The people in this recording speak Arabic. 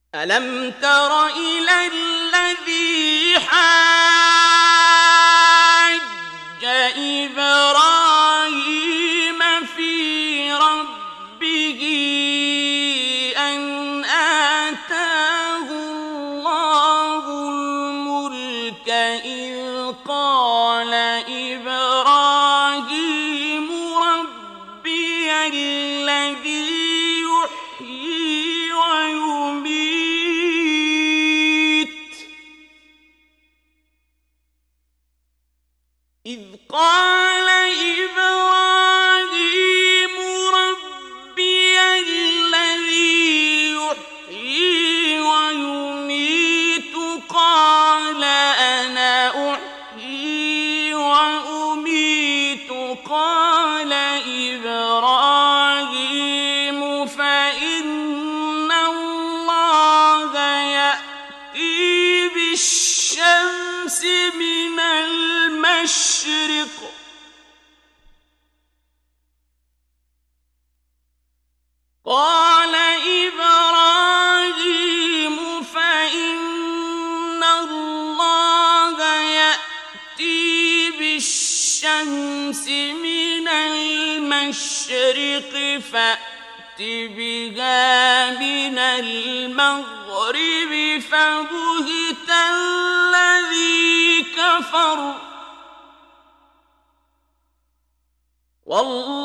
ألم تر إلى الذي حاج إبراهيم في ربه أن آتاه الله الملك إذ قال إبراهيم ربي الذي يحيي ويميت إذ قال إبراهيم ربي الذي يحيي ويميت قال أنا أحيي وأميت قال إبراهيم فإن الله يأتي بالشمس من المشرق قال إبراهيم فإن الله يأتي بالشمس من المشرق فأت بها من المغرب فبهت الذي كفر والله